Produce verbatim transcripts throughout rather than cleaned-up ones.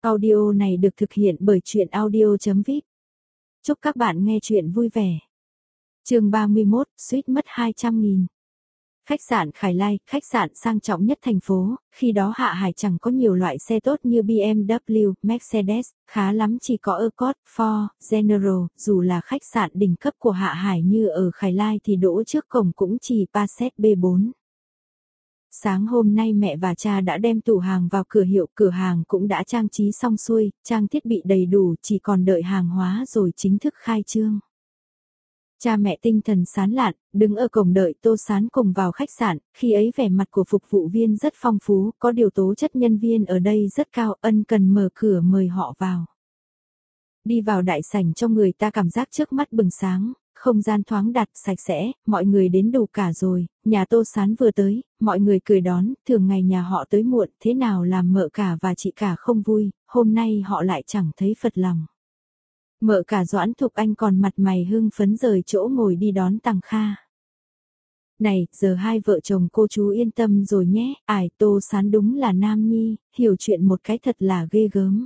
Audio này được thực hiện bởi truyện audio chấm vip. Chúc các bạn nghe truyện vui vẻ. Chương ba mươi mốt, suýt mất hai trăm nghìn. Khách sạn Khải Lai, khách sạn sang trọng nhất thành phố, khi đó Hạ Hải chẳng có nhiều loại xe tốt như bê em vê, Mercedes, khá lắm chỉ có Accord, Ford, General, dù là khách sạn đỉnh cấp của Hạ Hải như ở Khải Lai thì đỗ trước cổng cũng chỉ Passat bê bốn. Sáng hôm nay mẹ và cha đã đem tủ hàng vào cửa hiệu, cửa hàng cũng đã trang trí xong xuôi, trang thiết bị đầy đủ, chỉ còn đợi hàng hóa rồi chính thức khai trương. Cha mẹ tinh thần sán lạn, đứng ở cổng đợi Tô Sán cùng vào khách sạn, khi ấy vẻ mặt của phục vụ viên rất phong phú, có điều tố chất nhân viên ở đây rất cao, ân cần mở cửa mời họ vào. Đi vào đại sảnh cho người ta cảm giác trước mắt bừng sáng. Không gian thoáng đạt, sạch sẽ, mọi người đến đủ cả rồi, nhà Tô Sán vừa tới, mọi người cười đón, thường ngày nhà họ tới muộn, thế nào làm mợ cả và chị cả không vui, hôm nay họ lại chẳng thấy phật lòng. Mợ cả Doãn Thục Anh còn mặt mày hưng phấn rời chỗ ngồi đi đón Tằng Kha. Này, giờ hai vợ chồng cô chú yên tâm rồi nhé, ải Tô Sán đúng là nam nhi, hiểu chuyện một cái thật là ghê gớm.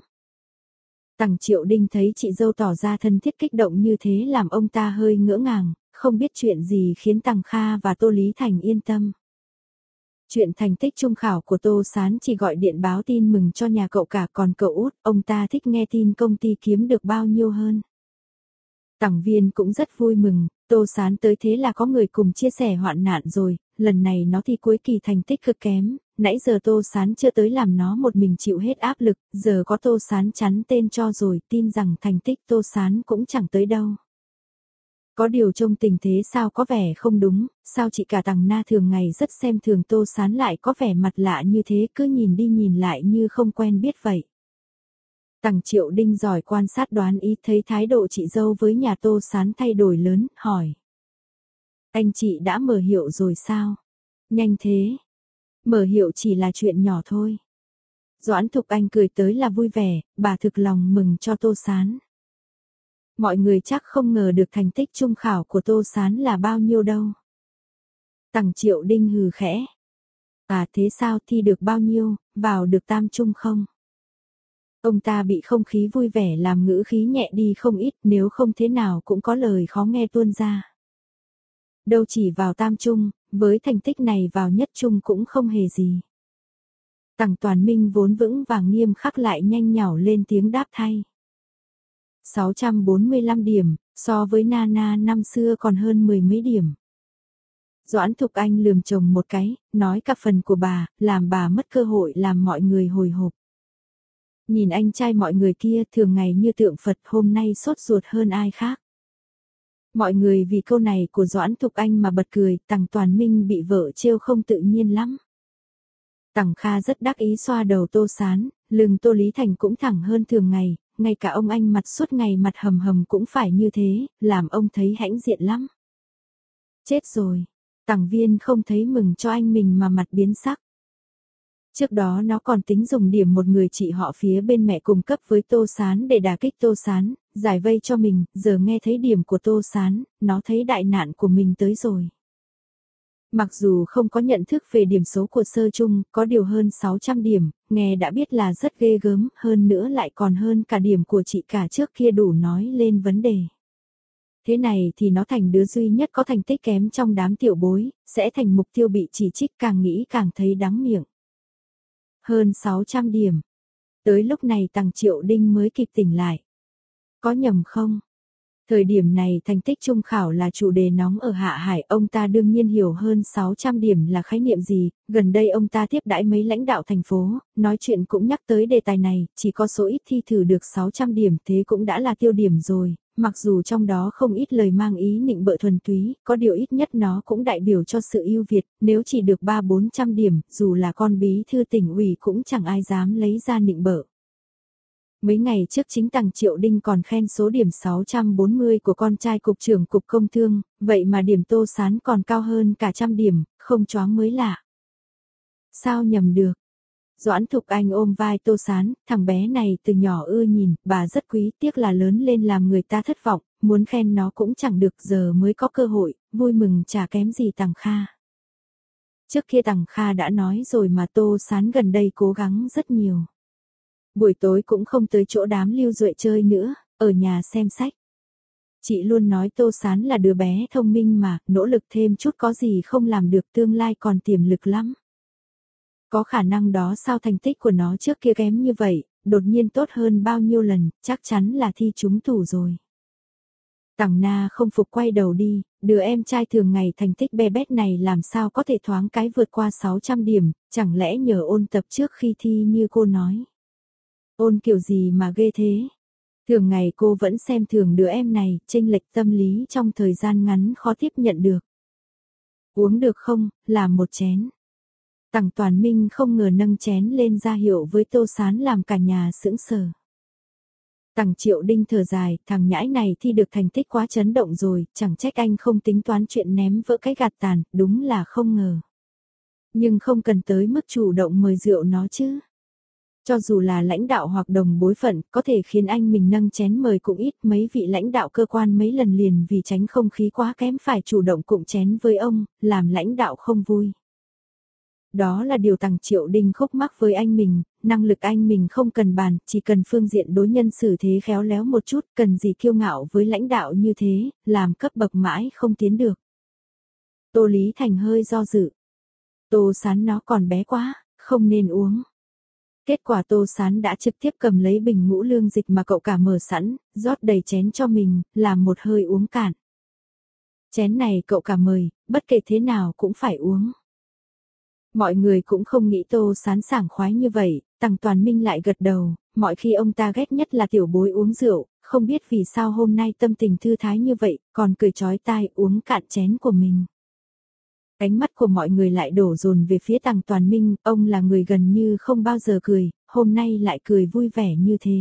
Tằng Triệu Đinh thấy chị dâu tỏ ra thân thiết kích động như thế làm ông ta hơi ngỡ ngàng, không biết chuyện gì khiến Tằng Kha và Tô Lý Thành yên tâm. Chuyện thành tích trung khảo của Tô Sán chỉ gọi điện báo tin mừng cho nhà cậu cả, còn cậu út, ông ta thích nghe tin công ty kiếm được bao nhiêu hơn. Tằng Viên cũng rất vui mừng, Tô Sán tới thế là có người cùng chia sẻ hoạn nạn rồi, lần này nó thi cuối kỳ thành tích cực kém, nãy giờ Tô Sán chưa tới làm nó một mình chịu hết áp lực, giờ có Tô Sán chắn tên cho rồi, tin rằng thành tích Tô Sán cũng chẳng tới đâu. Có điều trông tình thế sao có vẻ không đúng, sao chị cả Tằng Na thường ngày rất xem thường Tô Sán lại có vẻ mặt lạ như thế, cứ nhìn đi nhìn lại như không quen biết vậy. Tằng Triệu Đinh giỏi quan sát đoán ý, thấy thái độ chị dâu với nhà Tô Sán thay đổi lớn, hỏi. Anh chị đã mở hiệu rồi sao? Nhanh thế. Mở hiệu chỉ là chuyện nhỏ thôi. Doãn Thục Anh cười tới là vui vẻ, bà thực lòng mừng cho Tô Sán. Mọi người chắc không ngờ được thành tích trung khảo của Tô Sán là bao nhiêu đâu. Tằng Triệu Đinh hừ khẽ. À thế sao, thi được bao nhiêu, vào được tam trung không? Ông ta bị không khí vui vẻ làm ngữ khí nhẹ đi không ít, nếu không thế nào cũng có lời khó nghe tuôn ra. Đâu chỉ vào tam trung, với thành tích này vào nhất trung cũng không hề gì. Tằng Toàn Minh vốn vững vàng nghiêm khắc lại nhanh nhảu lên tiếng đáp thay. sáu trăm bốn mươi lăm điểm, so với Nana năm xưa còn hơn mười mấy điểm. Doãn Thục Anh lườm chồng một cái, nói cả phần của bà, làm bà mất cơ hội làm mọi người hồi hộp. Nhìn anh trai mọi người kia thường ngày như tượng Phật, hôm nay sốt ruột hơn ai khác. Mọi người vì câu này của Doãn Thục Anh mà bật cười, Tằng Toàn Minh bị vợ trêu không tự nhiên lắm. Tằng Kha rất đắc ý xoa đầu Tô Sán, lưng Tô Lý Thành cũng thẳng hơn thường ngày, ngay cả ông anh mặt suốt ngày mặt hầm hầm cũng phải như thế, làm ông thấy hãnh diện lắm. Chết rồi, Tằng Viên không thấy mừng cho anh mình mà mặt biến sắc. Trước đó nó còn tính dùng điểm một người chị họ phía bên mẹ cung cấp với Tô Sán để đả kích Tô Sán, giải vây cho mình, giờ nghe thấy điểm của Tô Sán, nó thấy đại nạn của mình tới rồi. Mặc dù không có nhận thức về điểm số của sơ trung, có điều hơn sáu trăm điểm, nghe đã biết là rất ghê gớm, hơn nữa lại còn hơn cả điểm của chị cả trước kia đủ nói lên vấn đề. Thế này thì nó thành đứa duy nhất có thành tích kém trong đám tiểu bối, sẽ thành mục tiêu bị chỉ trích, càng nghĩ càng thấy đắng miệng. Hơn sáu trăm điểm. Tới lúc này Tằng Triệu Đinh mới kịp tỉnh lại. Có nhầm không? Thời điểm này thành tích trung khảo là chủ đề nóng ở Hạ Hải, ông ta đương nhiên hiểu hơn sáu trăm điểm là khái niệm gì, gần đây ông ta tiếp đãi mấy lãnh đạo thành phố, nói chuyện cũng nhắc tới đề tài này, chỉ có số ít thi thử được sáu trăm điểm thế cũng đã là tiêu điểm rồi, mặc dù trong đó không ít lời mang ý nịnh bợ thuần túy, có điều ít nhất nó cũng đại biểu cho sự ưu việt, nếu chỉ được ba bốn trăm điểm, dù là con bí thư tỉnh ủy cũng chẳng ai dám lấy ra nịnh bợ. Mấy ngày trước chính Tằng Triệu Đinh còn khen số điểm sáu trăm bốn mươi của con trai cục trưởng cục công thương, vậy mà điểm Tô Sán còn cao hơn cả trăm điểm, không choáng mới lạ. Sao nhầm được? Doãn Thục Anh ôm vai Tô Sán, thằng bé này từ nhỏ ưa nhìn, bà rất quý, tiếc là lớn lên làm người ta thất vọng, muốn khen nó cũng chẳng được, giờ mới có cơ hội, vui mừng chả kém gì Tằng Kha. Trước kia Tằng Kha đã nói rồi mà Tô Sán gần đây cố gắng rất nhiều. Buổi tối cũng không tới chỗ đám Lưu Duệ chơi nữa, ở nhà xem sách. Chị luôn nói Tô Sán là đứa bé thông minh mà, nỗ lực thêm chút có gì không làm được, tương lai còn tiềm lực lắm. Có khả năng đó, sao thành tích của nó trước kia kém như vậy, đột nhiên tốt hơn bao nhiêu lần, chắc chắn là thi trúng tủ rồi. Tằng Na không phục quay đầu đi, đứa em trai thường ngày thành tích be bét này làm sao có thể thoáng cái vượt qua sáu trăm điểm, chẳng lẽ nhờ ôn tập trước khi thi như cô nói. Ôn kiểu gì mà ghê thế? Thường ngày cô vẫn xem thường đứa em này, chênh lệch tâm lý trong thời gian ngắn khó tiếp nhận được. Uống được không, làm một chén. Tằng Toàn Minh không ngờ nâng chén lên ra hiệu với Tô Sán làm cả nhà sững sờ. Tằng Triệu Đinh thở dài, thằng nhãi này thi được thành tích quá chấn động rồi, chẳng trách anh không tính toán chuyện ném vỡ cái gạt tàn, đúng là không ngờ. Nhưng không cần tới mức chủ động mời rượu nó chứ. Cho dù là lãnh đạo hoặc đồng bối phận, có thể khiến anh mình nâng chén mời cũng ít, mấy vị lãnh đạo cơ quan mấy lần liền vì tránh không khí quá kém phải chủ động cụng chén với ông, làm lãnh đạo không vui. Đó là điều Tằng Triệu Đinh khúc mắc với anh mình, năng lực anh mình không cần bàn, chỉ cần phương diện đối nhân xử thế khéo léo một chút, cần gì kiêu ngạo với lãnh đạo như thế, làm cấp bậc mãi không tiến được. Tô Lý Thành hơi do dự. Tô Sán nó còn bé quá, không nên uống. Kết quả Tô Sán đã trực tiếp cầm lấy bình ngũ lương dịch mà cậu cả mở sẵn, rót đầy chén cho mình, làm một hơi uống cạn. Chén này cậu cả mời, bất kể thế nào cũng phải uống. Mọi người cũng không nghĩ Tô Sán sảng khoái như vậy, Tằng Toàn Minh lại gật đầu, mọi khi ông ta ghét nhất là tiểu bối uống rượu, không biết vì sao hôm nay tâm tình thư thái như vậy, còn cười chói tai uống cạn chén của mình. Ánh mắt của mọi người lại đổ dồn về phía Tằng Toàn Minh, ông là người gần như không bao giờ cười, hôm nay lại cười vui vẻ như thế.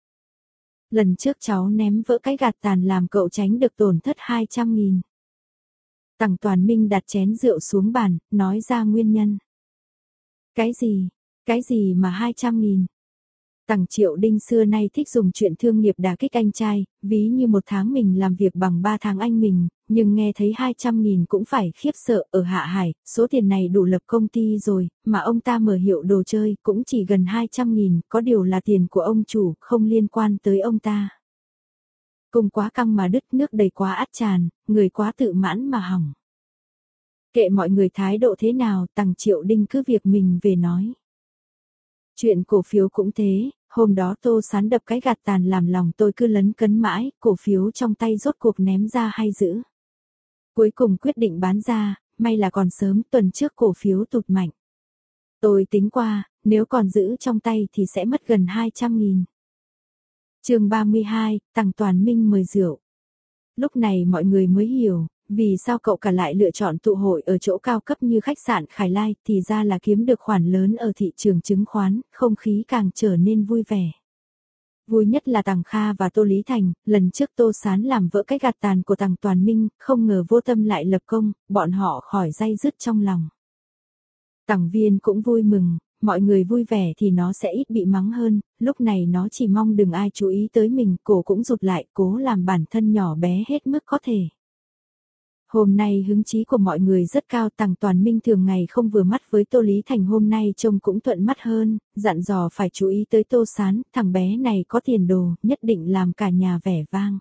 Lần trước cháu ném vỡ cái gạt tàn làm cậu tránh được tổn thất hai trăm nghìn. Tằng Toàn Minh đặt chén rượu xuống bàn, nói ra nguyên nhân. Cái gì? Cái gì mà hai trăm nghìn? Tằng Triệu Đinh xưa nay thích dùng chuyện thương nghiệp đả kích anh trai, ví như một tháng mình làm việc bằng ba tháng anh mình, nhưng nghe thấy hai trăm nghìn cũng phải khiếp sợ. Ở Hạ Hải, số tiền này đủ lập công ty rồi, mà ông ta mở hiệu đồ chơi cũng chỉ gần hai trăm nghìn, có điều là tiền của ông chủ, không liên quan tới ông ta. Cung quá căng mà đứt, nước đầy quá át tràn, người quá tự mãn mà hỏng. Kệ mọi người thái độ thế nào, Tằng Triệu Đinh cứ việc mình về nói. Chuyện cổ phiếu cũng thế, hôm đó Tô Sán đập cái gạt tàn làm lòng tôi cứ lấn cấn mãi, cổ phiếu trong tay rốt cuộc ném ra hay giữ. Cuối cùng quyết định bán ra, may là còn sớm, tuần trước cổ phiếu tụt mạnh. Tôi tính qua, nếu còn giữ trong tay thì sẽ mất gần hai trăm nghìn. Chương ba mươi hai, Tằng Toàn Minh mời rượu. Lúc này mọi người mới hiểu, vì sao cậu cả lại lựa chọn tụ hội ở chỗ cao cấp như khách sạn Khải Lai, thì ra là kiếm được khoản lớn ở thị trường chứng khoán, không khí càng trở nên vui vẻ. Vui nhất là Tằng Kha và Tô Lý Thành, lần trước Tô Sán làm vỡ cái gạt tàn của Tằng Toàn Minh, không ngờ vô tâm lại lập công, bọn họ khỏi day dứt trong lòng. Tằng Viên cũng vui mừng, mọi người vui vẻ thì nó sẽ ít bị mắng hơn, lúc này nó chỉ mong đừng ai chú ý tới mình, cổ cũng rụt lại, cố làm bản thân nhỏ bé hết mức có thể. Hôm nay hứng chí của mọi người rất cao, Tằng Toàn Minh thường ngày không vừa mắt với Tô Lý Thành hôm nay trông cũng thuận mắt hơn, dặn dò phải chú ý tới Tô Sán, thằng bé này có tiền đồ, nhất định làm cả nhà vẻ vang.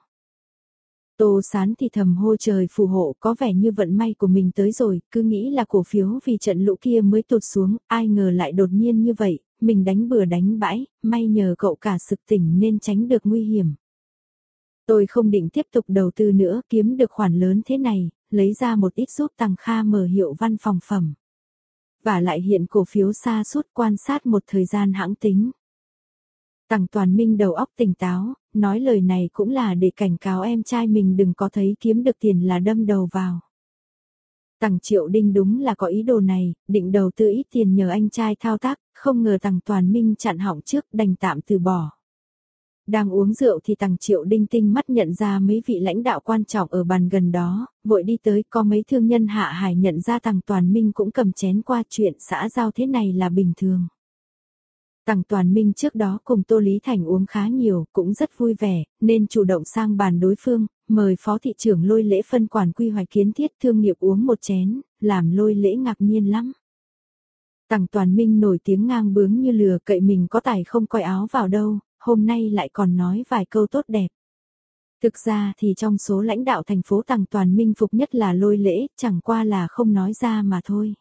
Tô Sán thì thầm hô trời phù hộ, có vẻ như vận may của mình tới rồi, cứ nghĩ là cổ phiếu vì trận lũ kia mới tụt xuống, ai ngờ lại đột nhiên như vậy, mình đánh bừa đánh bãi, may nhờ cậu cả sực tỉnh nên tránh được nguy hiểm. Tôi không định tiếp tục đầu tư nữa, kiếm được khoản lớn thế này, lấy ra một ít giúp Tằng Kha mở hiệu văn phòng phẩm. Và lại hiện cổ phiếu sa sút, quan sát một thời gian hãng tính. Tằng Toàn Minh đầu óc tỉnh táo, nói lời này cũng là để cảnh cáo em trai mình đừng có thấy kiếm được tiền là đâm đầu vào. Tằng Triệu Đinh đúng là có ý đồ này, định đầu tư ít tiền nhờ anh trai thao tác, không ngờ Tằng Toàn Minh chặn họng trước, đành tạm từ bỏ. Đang uống rượu thì Tằng Triệu Đinh tinh mắt nhận ra mấy vị lãnh đạo quan trọng ở bàn gần đó, vội đi tới, có mấy thương nhân Hạ Hải nhận ra Tằng Toàn Minh cũng cầm chén qua, chuyện xã giao thế này là bình thường. Tằng Toàn Minh trước đó cùng Tô Lý Thành uống khá nhiều, cũng rất vui vẻ, nên chủ động sang bàn đối phương, mời phó thị trưởng Lôi Lễ phân quản quy hoạch kiến thiết thương nghiệp uống một chén, làm Lôi Lễ ngạc nhiên lắm. Tằng Toàn Minh nổi tiếng ngang bướng như lừa, cậy mình có tài không coi áo vào đâu, hôm nay lại còn nói vài câu tốt đẹp. Thực ra thì trong số lãnh đạo thành phố Tằng Toàn Minh phục nhất là Lôi Lễ, chẳng qua là không nói ra mà thôi.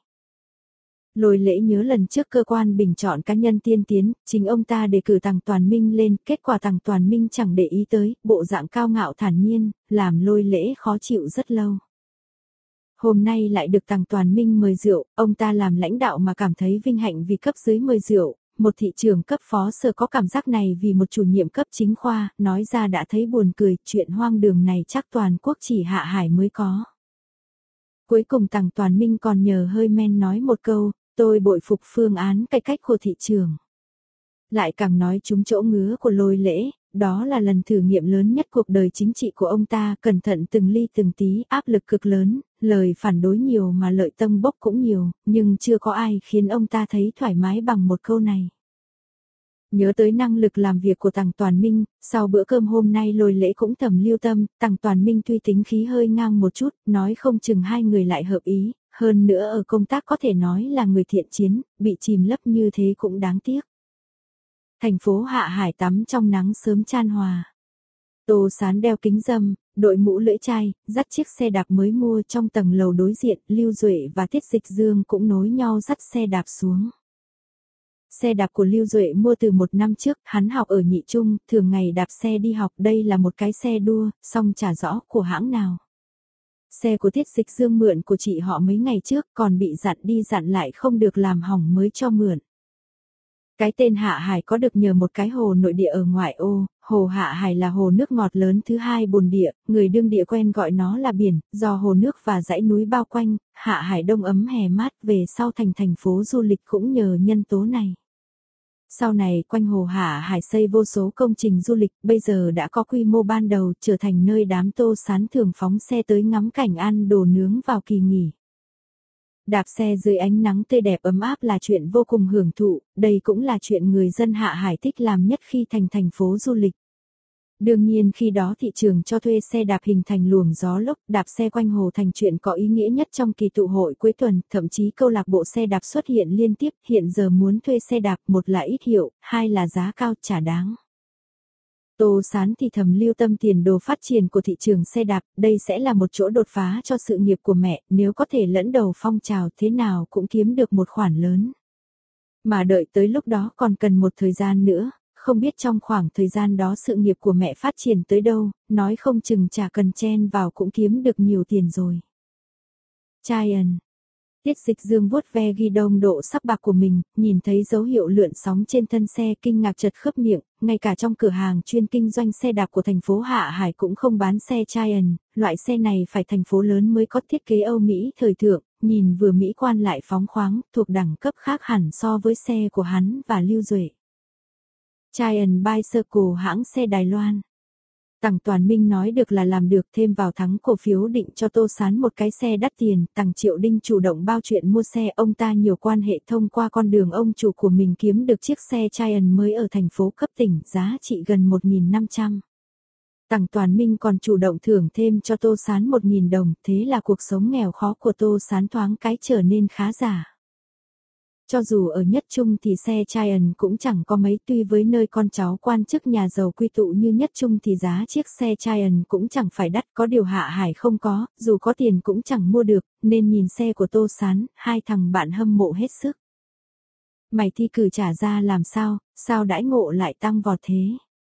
Lôi Lễ nhớ lần trước cơ quan bình chọn cá nhân tiên tiến, chính ông ta đề cử Tằng Toàn Minh lên, kết quả Tằng Toàn Minh chẳng để ý tới, bộ dạng cao ngạo thản nhiên, làm Lôi Lễ khó chịu rất lâu. Hôm nay lại được Tằng Toàn Minh mời rượu, ông ta làm lãnh đạo mà cảm thấy vinh hạnh vì cấp dưới mời rượu, một thị trưởng cấp phó sở có cảm giác này vì một chủ nhiệm cấp chính khoa, nói ra đã thấy buồn cười, chuyện hoang đường này chắc toàn quốc chỉ Hạ Hải mới có. Cuối cùng Tằng Toàn Minh còn nhờ hơi men nói một câu, tôi bội phục phương án cải cách của thị trường. Lại càng nói trúng chỗ ngứa của Lôi Lễ, đó là lần thử nghiệm lớn nhất cuộc đời chính trị của ông ta, cẩn thận từng ly từng tí, áp lực cực lớn, lời phản đối nhiều mà lợi tâm bốc cũng nhiều, nhưng chưa có ai khiến ông ta thấy thoải mái bằng một câu này. Nhớ tới năng lực làm việc của Tằng Toàn Minh, sau bữa cơm hôm nay Lôi Lễ cũng thầm lưu tâm, Tằng Toàn Minh tuy tính khí hơi ngang một chút, nói không chừng hai người lại hợp ý, hơn nữa ở công tác có thể nói là người thiện chiến, bị chìm lấp như thế cũng đáng tiếc. Thành phố Hạ Hải tắm trong nắng sớm chan hòa. Tô Sán đeo kính râm, đội mũ lưỡi chai, dắt chiếc xe đạp mới mua trong tầng lầu đối diện, Lưu Duệ và Tiết Dịch Dương cũng nối nhau dắt xe đạp xuống. Xe đạp của Lưu Duệ mua từ một năm trước, hắn học ở nhị trung, thường ngày đạp xe đi học, đây là một cái xe đua, song chả rõ của hãng nào. Xe của Tiết Dịch Dương mượn của chị họ mấy ngày trước, còn bị dặn đi dặn lại không được làm hỏng mới cho mượn. Cái tên Hạ Hải có được nhờ một cái hồ nội địa ở ngoại ô, hồ Hạ Hải là hồ nước ngọt lớn thứ hai bồn địa, người đương địa quen gọi nó là biển, do hồ nước và dãy núi bao quanh, Hạ Hải đông ấm hè mát, về sau thành thành phố du lịch cũng nhờ nhân tố này. Sau này quanh hồ Hạ Hải xây vô số công trình du lịch, bây giờ đã có quy mô ban đầu, trở thành nơi đám Tô Sán thường phóng xe tới ngắm cảnh ăn đồ nướng vào kỳ nghỉ. Đạp xe dưới ánh nắng tươi đẹp ấm áp là chuyện vô cùng hưởng thụ, đây cũng là chuyện người dân Hạ Hải thích làm nhất khi thành thành phố du lịch. Đương nhiên khi đó thị trường cho thuê xe đạp hình thành luồng gió lốc, đạp xe quanh hồ thành chuyện có ý nghĩa nhất trong kỳ tụ hội cuối tuần, thậm chí câu lạc bộ xe đạp xuất hiện liên tiếp, hiện giờ muốn thuê xe đạp, một là ít hiệu, hai là giá cao chả đáng. Tô Sán thì thầm lưu tâm tiền đồ phát triển của thị trường xe đạp, đây sẽ là một chỗ đột phá cho sự nghiệp của mẹ, nếu có thể lẫn đầu phong trào thế nào cũng kiếm được một khoản lớn. Mà đợi tới lúc đó còn cần một thời gian nữa, không biết trong khoảng thời gian đó sự nghiệp của mẹ phát triển tới đâu, nói không chừng chả cần chen vào cũng kiếm được nhiều tiền rồi. Giant. Tiết Dịch Dương vuốt ve ghi đông độ sắc bạc của mình, nhìn thấy dấu hiệu lượn sóng trên thân xe kinh ngạc chật khớp miệng, ngay cả trong cửa hàng chuyên kinh doanh xe đạp của thành phố Hạ Hải cũng không bán xe Giant, loại xe này phải thành phố lớn mới có thiết kế Âu Mỹ thời thượng, nhìn vừa mỹ quan lại phóng khoáng, thuộc đẳng cấp khác hẳn so với xe của hắn và Lưu Duệ. Giant Bicycle hãng xe Đài Loan. Tằng Toàn Minh nói được là làm được, thêm vào thắng cổ phiếu định cho Tô Sán một cái xe đắt tiền, Tằng Triệu Đinh chủ động bao chuyện mua xe, ông ta nhiều quan hệ thông qua con đường ông chủ của mình kiếm được chiếc xe Giant mới ở thành phố cấp tỉnh, giá trị gần một nghìn năm trăm. Tằng Toàn Minh còn chủ động thưởng thêm cho Tô Sán một nghìn đồng, thế là cuộc sống nghèo khó của Tô Sán thoáng cái trở nên khá giả. Cho dù ở Nhất Trung thì xe Giant cũng chẳng có mấy, tuy với nơi con cháu quan chức nhà giàu quy tụ như Nhất Trung thì giá chiếc xe Giant cũng chẳng phải đắt, có điều Hạ Hải không có, dù có tiền cũng chẳng mua được, nên nhìn xe của Tô Sán, hai thằng bạn hâm mộ hết sức. Mày thi cử trả ra làm sao, sao đãi ngộ lại tăng vọt thế?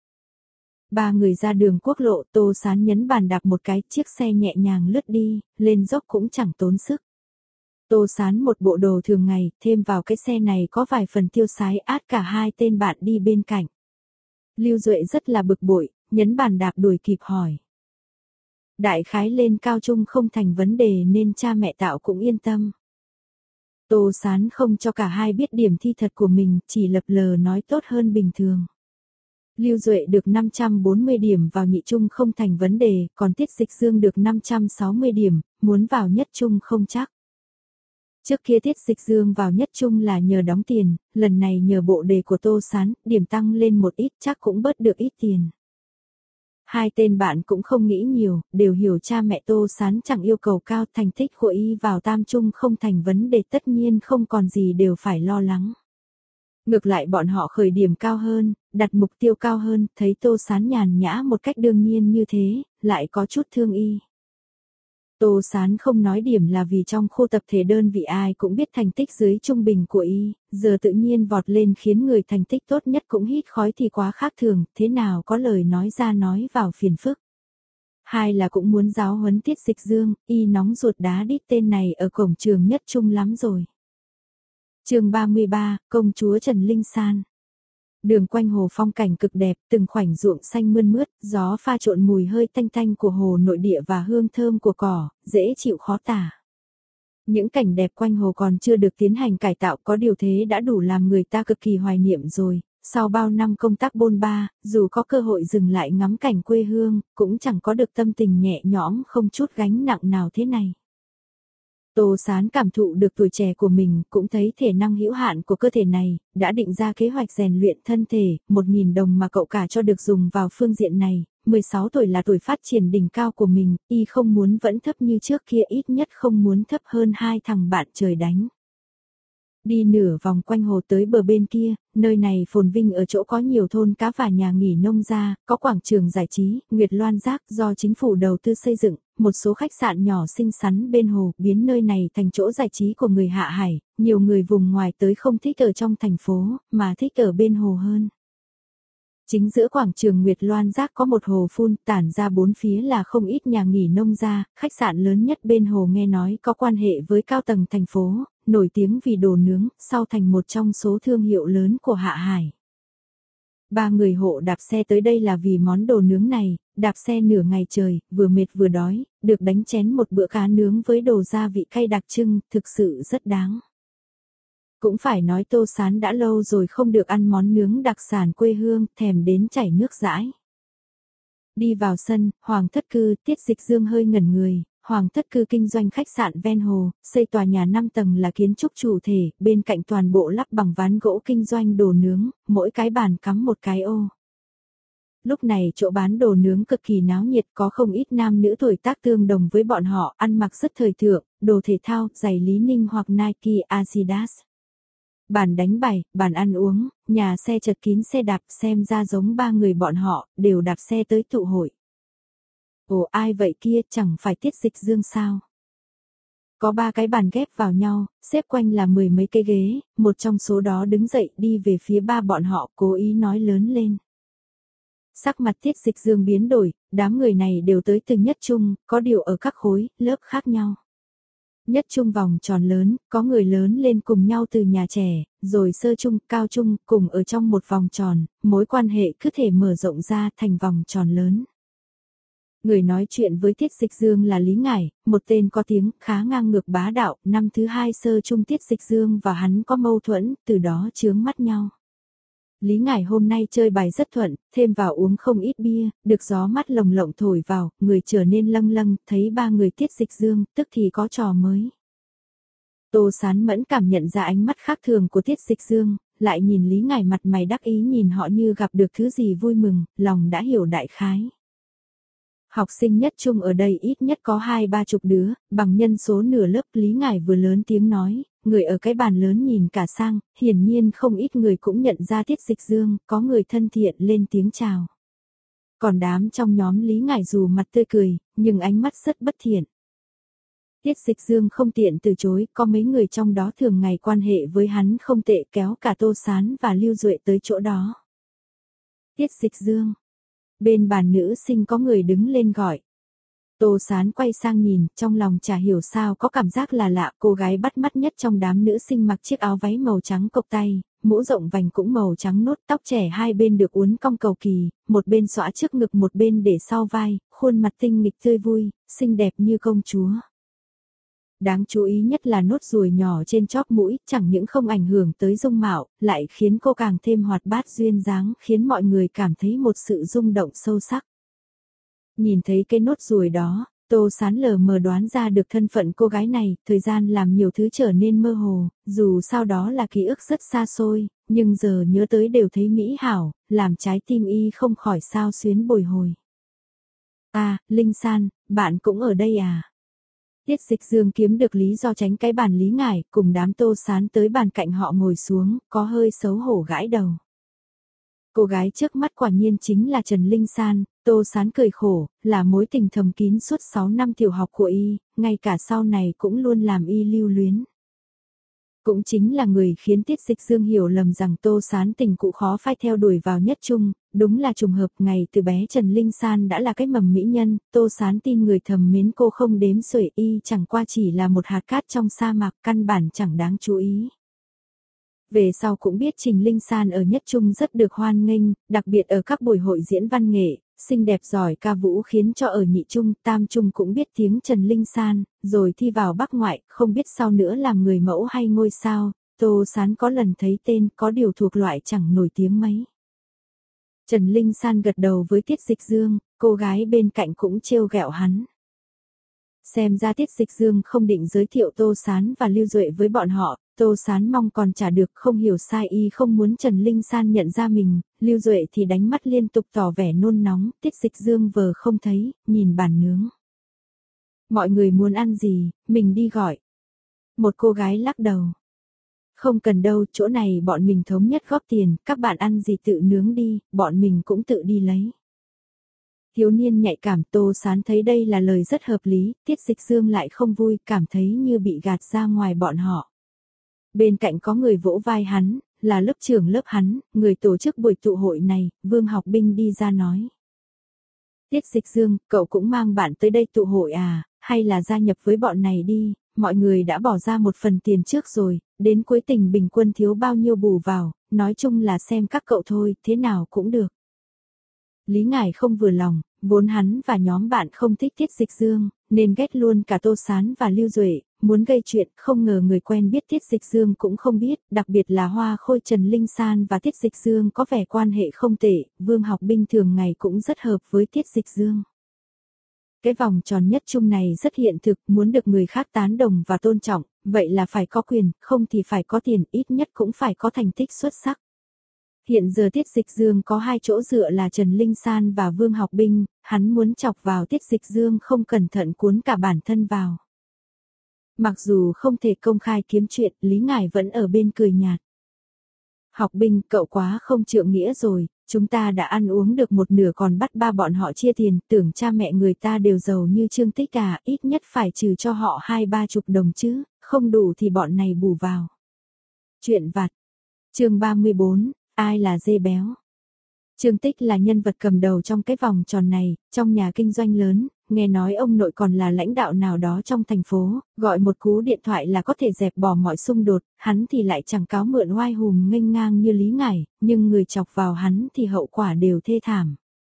Ba người ra đường quốc lộ, Tô Sán nhấn bàn đạp một cái, chiếc xe nhẹ nhàng lướt đi, lên dốc cũng chẳng tốn sức. Tô Sán một bộ đồ thường ngày, thêm vào cái xe này có vài phần tiêu sái, át cả hai tên bạn đi bên cạnh. Lưu Duệ rất là bực bội, nhấn bàn đạp đuổi kịp hỏi. Đại khái lên cao trung không thành vấn đề nên cha mẹ tạo cũng yên tâm. Tô Sán không cho cả hai biết điểm thi thật của mình, chỉ lập lờ nói tốt hơn bình thường. Lưu Duệ được năm trăm bốn mươi điểm vào nhị trung không thành vấn đề, còn Tiết Dịch Dương được năm trăm sáu mươi điểm, muốn vào nhất trung không chắc. Trước kia Tiết Dịch Dương vào nhất trung là nhờ đóng tiền, lần này nhờ bộ đề của Tô Sán, điểm tăng lên một ít chắc cũng bớt được ít tiền. Hai tên bạn cũng không nghĩ nhiều, đều hiểu cha mẹ Tô Sán chẳng yêu cầu cao, thành tích của y vào tam trung không thành vấn đề, tất nhiên không còn gì đều phải lo lắng. Ngược lại bọn họ khởi điểm cao hơn, đặt mục tiêu cao hơn, thấy Tô Sán nhàn nhã một cách đương nhiên như thế, lại có chút thương y. Tô Sán không nói điểm là vì trong khu tập thể đơn vị ai cũng biết thành tích dưới trung bình của y, giờ tự nhiên vọt lên khiến người thành tích tốt nhất cũng hít khói thì quá khác thường, thế nào có lời nói ra nói vào phiền phức. Hai là cũng muốn giáo huấn Tiết Dịch Dương, y nóng ruột đá đít tên này ở cổng trường nhất trung lắm rồi. Chương ba mươi ba, công chúa Trần Linh San. Đường quanh hồ phong cảnh cực đẹp, từng khoảnh ruộng xanh mơn mướt, gió pha trộn mùi hơi tanh tanh của hồ nội địa và hương thơm của cỏ, dễ chịu khó tả. Những cảnh đẹp quanh hồ còn chưa được tiến hành cải tạo, có điều thế đã đủ làm người ta cực kỳ hoài niệm rồi. Sau bao năm công tác bôn ba, dù có cơ hội dừng lại ngắm cảnh quê hương, cũng chẳng có được tâm tình nhẹ nhõm không chút gánh nặng nào thế này. Tô Sán cảm thụ được tuổi trẻ của mình, cũng thấy thể năng hữu hạn của cơ thể này, đã định ra kế hoạch rèn luyện thân thể, một nghìn đồng mà cậu cả cho được dùng vào phương diện này, mười sáu tuổi là tuổi phát triển đỉnh cao của mình, y không muốn vẫn thấp như trước kia, ít nhất không muốn thấp hơn hai thằng bạn trời đánh. Đi nửa vòng quanh hồ tới bờ bên kia, nơi này phồn vinh ở chỗ có nhiều thôn cá và nhà nghỉ nông gia, có quảng trường giải trí, Nguyệt Loan Giác do chính phủ đầu tư xây dựng, một số khách sạn nhỏ xinh xắn bên hồ, biến nơi này thành chỗ giải trí của người hạ hải, nhiều người vùng ngoài tới không thích ở trong thành phố, mà thích ở bên hồ hơn. Chính giữa quảng trường Nguyệt Loan Giác có một hồ phun, tản ra bốn phía là không ít nhà nghỉ nông gia, khách sạn lớn nhất bên hồ nghe nói có quan hệ với cao tầng thành phố, nổi tiếng vì đồ nướng, sau thành một trong số thương hiệu lớn của Hạ Hải. Ba người hộ đạp xe tới đây là vì món đồ nướng này, đạp xe nửa ngày trời, vừa mệt vừa đói, được đánh chén một bữa cá nướng với đồ gia vị cay đặc trưng, thực sự rất đáng. Cũng phải nói Tô Sán đã lâu rồi không được ăn món nướng đặc sản quê hương, thèm đến chảy nước dãi. Đi vào sân, Hoàng Thất Cư, Tiết Dịch Dương hơi ngẩn người. Hoàng Thất Cư kinh doanh khách sạn ven hồ, xây tòa nhà năm tầng là kiến trúc chủ thể, bên cạnh toàn bộ lắp bằng ván gỗ kinh doanh đồ nướng, mỗi cái bàn cắm một cái ô. Lúc này chỗ bán đồ nướng cực kỳ náo nhiệt, có không ít nam nữ tuổi tác tương đồng với bọn họ, ăn mặc rất thời thượng, đồ thể thao, giày Lý Ninh hoặc Nike, Adidas. Bàn đánh bài, bàn ăn uống, nhà xe chật kín xe đạp, xem ra giống ba người bọn họ, đều đạp xe tới tụ hội. Ồ, ai vậy kia, chẳng phải Tiết Dịch Dương sao? Có ba cái bàn ghép vào nhau, xếp quanh là mười mấy cái ghế, một trong số đó đứng dậy đi về phía ba bọn họ, cố ý nói lớn lên. Sắc mặt Tiết Dịch Dương biến đổi, đám người này đều tới từ nhất trung, có điều ở các khối, lớp khác nhau. Nhất trung vòng tròn lớn, có người lớn lên cùng nhau từ nhà trẻ, rồi sơ trung, cao trung, cùng ở trong một vòng tròn, mối quan hệ cứ thể mở rộng ra thành vòng tròn lớn. Người nói chuyện với Tiết Dịch Dương là Lý Ngải, một tên có tiếng khá ngang ngược bá đạo, năm thứ hai sơ trung Tiết Dịch Dương và hắn có mâu thuẫn, từ đó chướng mắt nhau. Lý Ngải hôm nay chơi bài rất thuận, thêm vào uống không ít bia, được gió mát lồng lộng thổi vào, người trở nên lâng lâng, thấy ba người Tiết Dịch Dương, tức thì có trò mới. Tô Sán mẫn cảm nhận ra ánh mắt khác thường của Tiết Dịch Dương, lại nhìn Lý Ngải mặt mày đắc ý nhìn họ như gặp được thứ gì vui mừng, lòng đã hiểu đại khái. Học sinh nhất trung ở đây ít nhất có hai ba chục đứa, bằng nhân số nửa lớp. Lý Ngải vừa lớn tiếng nói, người ở cái bàn lớn nhìn cả sang, hiển nhiên không ít người cũng nhận ra Tiết Dịch Dương, có người thân thiện lên tiếng chào. Còn đám trong nhóm Lý Ngải dù mặt tươi cười, nhưng ánh mắt rất bất thiện. Tiết Dịch Dương không tiện từ chối, có mấy người trong đó thường ngày quan hệ với hắn không tệ, kéo cả Tô Sán và Lưu Duệ tới chỗ đó. Tiết Dịch Dương. Bên bàn nữ sinh có người đứng lên gọi. Tô Sán quay sang nhìn, trong lòng chả hiểu sao có cảm giác là lạ, cô gái bắt mắt nhất trong đám nữ sinh mặc chiếc áo váy màu trắng cộc tay, mũ rộng vành cũng màu trắng nốt, tóc trẻ hai bên được uốn cong cầu kỳ, một bên xõa trước ngực một bên để sau vai, khuôn mặt tinh nghịch tươi vui, xinh đẹp như công chúa. Đáng chú ý nhất là nốt ruồi nhỏ trên chóp mũi, chẳng những không ảnh hưởng tới dung mạo, lại khiến cô càng thêm hoạt bát duyên dáng, khiến mọi người cảm thấy một sự rung động sâu sắc. Nhìn thấy cái nốt ruồi đó, Tô Sán lờ mờ đoán ra được thân phận cô gái này, thời gian làm nhiều thứ trở nên mơ hồ, dù sau đó là ký ức rất xa xôi, nhưng giờ nhớ tới đều thấy mỹ hảo, làm trái tim y không khỏi xao xuyến bồi hồi. À, Linh San, bạn cũng ở đây à? Tiết Dịch Dương kiếm được lý do tránh cái bàn Lý Ngải, cùng đám Tô Sán tới bàn cạnh họ ngồi xuống, có hơi xấu hổ gãi đầu. Cô gái trước mắt quả nhiên chính là Trần Linh San, Tô Sán cười khổ, là mối tình thầm kín suốt sáu năm tiểu học của y, ngay cả sau này cũng luôn làm y lưu luyến. Cũng chính là người khiến Tiết Dịch Dương hiểu lầm rằng Tô Sán tình cũ khó phai theo đuổi vào nhất trung, đúng là trùng hợp ngày từ bé Trần Linh San đã là cái mầm mỹ nhân, Tô Sán tin người thầm mến cô không đếm xuể y chẳng qua chỉ là một hạt cát trong sa mạc căn bản chẳng đáng chú ý. Về sau cũng biết Trình Linh San ở nhất trung rất được hoan nghênh, đặc biệt ở các buổi hội diễn văn nghệ, xinh đẹp giỏi ca vũ khiến cho ở nhị trung, tam trung cũng biết tiếng Trần Linh San, rồi thi vào Bắc ngoại, không biết sau nữa làm người mẫu hay ngôi sao, Tô Sán có lần thấy tên có điều thuộc loại chẳng nổi tiếng mấy. Trần Linh San gật đầu với Tiết Dịch Dương, cô gái bên cạnh cũng trêu ghẹo hắn. Xem ra Tiết Dịch Dương không định giới thiệu Tô Sán và Lưu Duệ với bọn họ, Tô Sán mong còn trả được không hiểu sai y không muốn Trần Linh San nhận ra mình, Lưu Duệ thì đánh mắt liên tục tỏ vẻ nôn nóng, Tiết Dịch Dương vờ không thấy, nhìn bàn nướng. Mọi người muốn ăn gì, mình đi gọi. Một cô gái lắc đầu. Không cần đâu, chỗ này bọn mình thống nhất góp tiền, các bạn ăn gì tự nướng đi, bọn mình cũng tự đi lấy. Thiếu niên nhạy cảm Tô Sán thấy đây là lời rất hợp lý, Tiết Dịch Dương lại không vui, cảm thấy như bị gạt ra ngoài bọn họ. Bên cạnh có người vỗ vai hắn, là lớp trưởng lớp hắn, người tổ chức buổi tụ hội này, Vương Học Binh đi ra nói. Tiết Dịch Dương, cậu cũng mang bạn tới đây tụ hội à, hay là gia nhập với bọn này đi, mọi người đã bỏ ra một phần tiền trước rồi, đến cuối tình bình quân thiếu bao nhiêu bù vào, nói chung là xem các cậu thôi, thế nào cũng được. Lý Ngải không vừa lòng, vốn hắn và nhóm bạn không thích Tiết Dịch Dương, nên ghét luôn cả Tô Sán và Lưu Duệ, muốn gây chuyện, không ngờ người quen biết Tiết Dịch Dương cũng không biết, đặc biệt là Hoa Khôi Trần Linh San và Tiết Dịch Dương có vẻ quan hệ không tệ, Vương Học Binh thường ngày cũng rất hợp với Tiết Dịch Dương. Cái vòng tròn nhất trung này rất hiện thực, muốn được người khác tán đồng và tôn trọng, vậy là phải có quyền, không thì phải có tiền, ít nhất cũng phải có thành tích xuất sắc. Hiện giờ Tiết Dịch Dương có hai chỗ dựa là Trần Linh San và Vương Học Binh, hắn muốn chọc vào Tiết Dịch Dương không cẩn thận cuốn cả bản thân vào. Mặc dù không thể công khai kiếm chuyện, Lý Ngải vẫn ở bên cười nhạt. Học Binh, cậu quá không trượng nghĩa rồi, chúng ta đã ăn uống được một nửa còn bắt ba bọn họ chia tiền, tưởng cha mẹ người ta đều giàu như Trương Tích à, ít nhất phải trừ cho họ hai ba chục đồng chứ, không đủ thì bọn này bù vào. Chuyện vặt. Chương ba mươi bốn, ai là dê béo? Trương Tích là nhân vật cầm đầu trong cái vòng tròn này, trong nhà kinh doanh lớn, nghe nói ông nội còn là lãnh đạo nào đó trong thành phố, gọi một cú điện thoại là có thể dẹp bỏ mọi xung đột, hắn thì lại chẳng cáo mượn oai hùm nghênh ngang như Lý Ngải, nhưng người chọc vào hắn thì hậu quả đều thê thảm.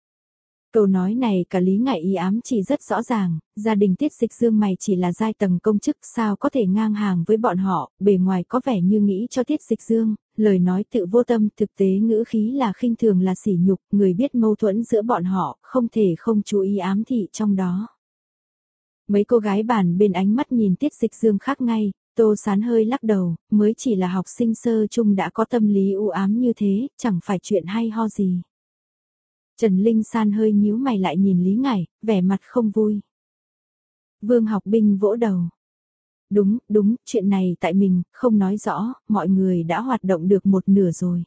Câu nói này cả Lý Ngải ý ám chỉ rất rõ ràng, gia đình Tiết Dịch Dương mày chỉ là giai tầng công chức sao có thể ngang hàng với bọn họ, bề ngoài có vẻ như nghĩ cho Tiết Dịch Dương, lời nói tự vô tâm, thực tế ngữ khí là khinh thường là sỉ nhục, người biết mâu thuẫn giữa bọn họ, không thể không chú ý ám thị trong đó. Mấy cô gái bàn bên ánh mắt nhìn Tiết Dịch Dương khác ngay, Tô Sán hơi lắc đầu, mới chỉ là học sinh sơ chung đã có tâm lý u ám như thế, chẳng phải chuyện hay ho gì. Trần Linh San hơi nhíu mày lại nhìn Lý Ngải, vẻ mặt không vui. Vương Học Binh vỗ đầu. Đúng, đúng, chuyện này tại mình, không nói rõ, mọi người đã hoạt động được một nửa rồi.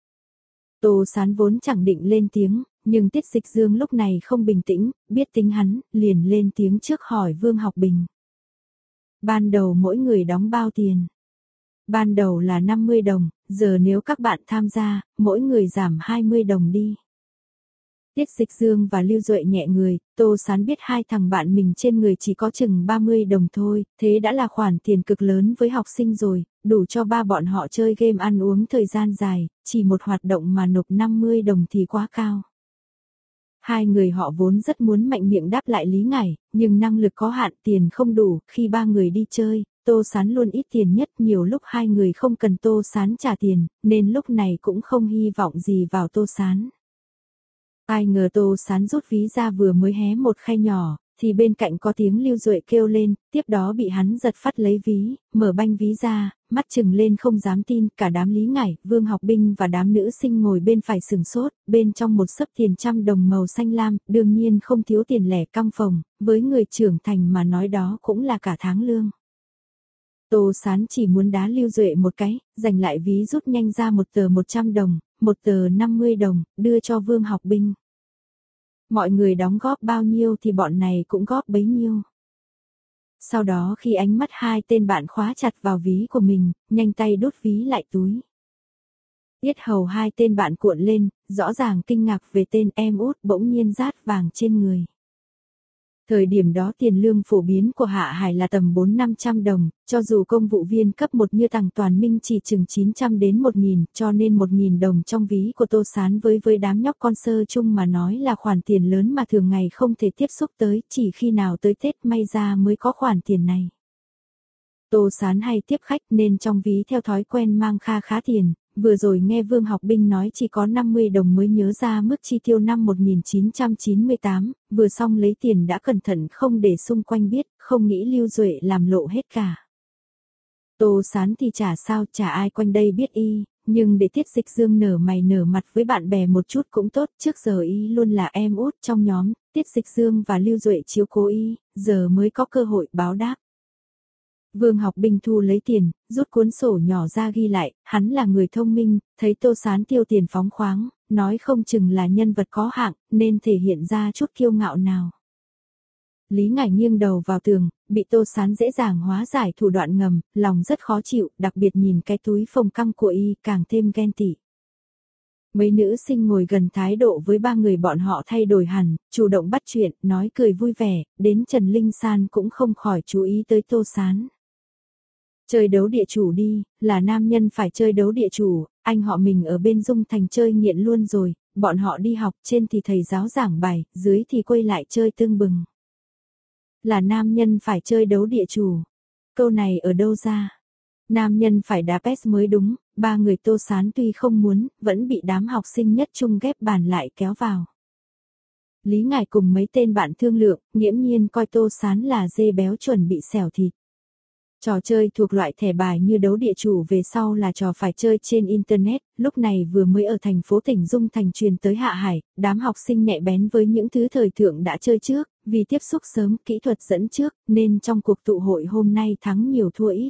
Tô Sán vốn chẳng định lên tiếng, nhưng Tiết Dịch Dương lúc này không bình tĩnh, biết tính hắn, liền lên tiếng trước hỏi Vương Học Bình. Ban đầu mỗi người đóng bao tiền? Ban đầu là năm mươi đồng, giờ nếu các bạn tham gia, mỗi người giảm hai mươi đồng đi. Tiết Dịch Dương và Lưu Duệ nhẹ người, Tô Sán biết hai thằng bạn mình trên người chỉ có chừng ba mươi đồng thôi, thế đã là khoản tiền cực lớn với học sinh rồi, đủ cho ba bọn họ chơi game ăn uống thời gian dài, chỉ một hoạt động mà nộp năm mươi đồng thì quá cao. Hai người họ vốn rất muốn mạnh miệng đáp lại Lý Ngải, nhưng năng lực có hạn, tiền không đủ, khi ba người đi chơi, Tô Sán luôn ít tiền nhất, nhiều lúc hai người không cần Tô Sán trả tiền, nên lúc này cũng không hy vọng gì vào Tô Sán. Ai ngờ Tô Sán rút ví ra vừa mới hé một khay nhỏ, thì bên cạnh có tiếng Lưu Duệ kêu lên, tiếp đó bị hắn giật phát lấy ví, mở banh ví ra, mắt trừng lên không dám tin, cả đám Lý Ngải, Vương Học Binh và đám nữ sinh ngồi bên phải sừng sốt, bên trong một xấp tiền trăm đồng màu xanh lam, đương nhiên không thiếu tiền lẻ căng phòng, với người trưởng thành mà nói đó cũng là cả tháng lương. Tô Sán chỉ muốn đá Lưu Duệ một cái, giành lại ví rút nhanh ra một tờ một trăm đồng, một tờ năm mươi đồng, đưa cho Vương Học Binh. Mọi người đóng góp bao nhiêu thì bọn này cũng góp bấy nhiêu. Sau đó khi ánh mắt hai tên bạn khóa chặt vào ví của mình, nhanh tay đút ví lại túi. Yết hầu hai tên bạn cuộn lên, rõ ràng kinh ngạc về tên em út bỗng nhiên rát vàng trên người. Thời điểm đó tiền lương phổ biến của Hạ Hải là tầm bốn năm trăm đồng, cho dù công vụ viên cấp một như Tằng Toàn Minh chỉ chừng chín trăm đến một nghìn, cho nên một nghìn đồng trong ví của Tô Sán với với đám nhóc con sơ chung mà nói là khoản tiền lớn mà thường ngày không thể tiếp xúc tới, chỉ khi nào tới Tết may ra mới có khoản tiền này. Tô Sán hay tiếp khách nên trong ví theo thói quen mang kha khá tiền, vừa rồi nghe Vương Học Binh nói chỉ có năm mươi đồng mới nhớ ra mức chi tiêu năm một nghìn chín trăm chín mươi tám, vừa xong lấy tiền đã cẩn thận không để xung quanh biết, không nghĩ Lưu Duệ làm lộ hết cả. Tô Sán thì chả sao, chả ai quanh đây biết y, nhưng để Tiết Dịch Dương nở mày nở mặt với bạn bè một chút cũng tốt, trước giờ y luôn là em út trong nhóm, Tiết Dịch Dương và Lưu Duệ chiếu cố y, giờ mới có cơ hội báo đáp. Vương Học Binh thu lấy tiền, rút cuốn sổ nhỏ ra ghi lại, hắn là người thông minh, thấy Tô Sán tiêu tiền phóng khoáng, nói không chừng là nhân vật có hạng, nên thể hiện ra chút kiêu ngạo nào. Lý Ngải nghiêng đầu vào tường, bị Tô Sán dễ dàng hóa giải thủ đoạn ngầm, lòng rất khó chịu, đặc biệt nhìn cái túi phồng căng của y càng thêm ghen tị. Mấy nữ sinh ngồi gần thái độ với ba người bọn họ thay đổi hẳn, chủ động bắt chuyện, nói cười vui vẻ, đến Trần Linh San cũng không khỏi chú ý tới Tô Sán. Chơi đấu địa chủ đi, là nam nhân phải chơi đấu địa chủ, anh họ mình ở bên Dung Thành chơi nghiện luôn rồi, bọn họ đi học trên thì thầy giáo giảng bài, dưới thì quay lại chơi tương bừng. Là nam nhân phải chơi đấu địa chủ. Câu này ở đâu ra? Nam nhân phải đá pes mới đúng, ba người Tô Sán tuy không muốn, vẫn bị đám học sinh nhất trung ghép bàn lại kéo vào. Lý Ngải cùng mấy tên bạn thương lượng, nghiễm nhiên coi Tô Sán là dê béo chuẩn bị xẻo thịt. Trò chơi thuộc loại thẻ bài như đấu địa chủ về sau là trò phải chơi trên Internet, lúc này vừa mới ở thành phố tỉnh Dung Thành truyền tới Hạ Hải, đám học sinh nhạy bén với những thứ thời thượng đã chơi trước, vì tiếp xúc sớm, kỹ thuật dẫn trước, nên trong cuộc tụ hội hôm nay thắng nhiều thua ít.